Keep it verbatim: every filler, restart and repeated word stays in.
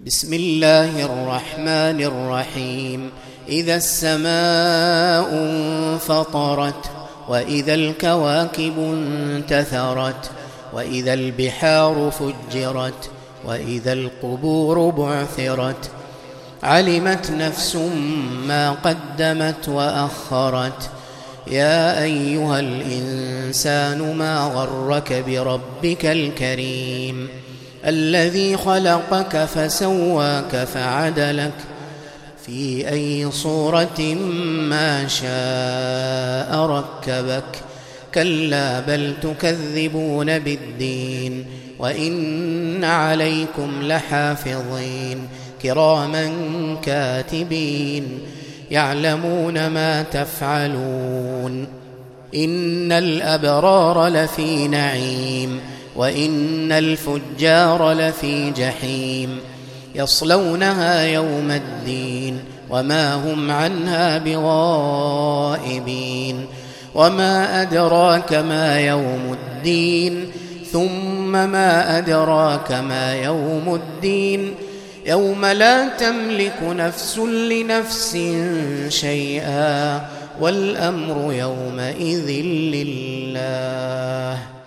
بسم الله الرحمن الرحيم. إذا السماء انفطرت وإذا الكواكب انتثرت وإذا البحار فجرت وإذا القبور بعثرت علمت نفس ما قدمت وأخرت. يا أيها الإنسان ما غرك بربك الكريم الذي خلقك فسواك فعدلك في أي صورة ما شاء ركبك. كلا بل تكذبون بالدين وإن عليكم لحافظين كراما كاتبين يعلمون ما تفعلون. إن الأبرار لفي نعيم وإن الفجار لفي جحيم يصلونها يوم الدين وما هم عنها بغائبين. وما أدراك ما يوم الدين ثم ما أدراك ما يوم الدين يوم لا تملك نفس لنفس شيئا والأمر يومئذ لله.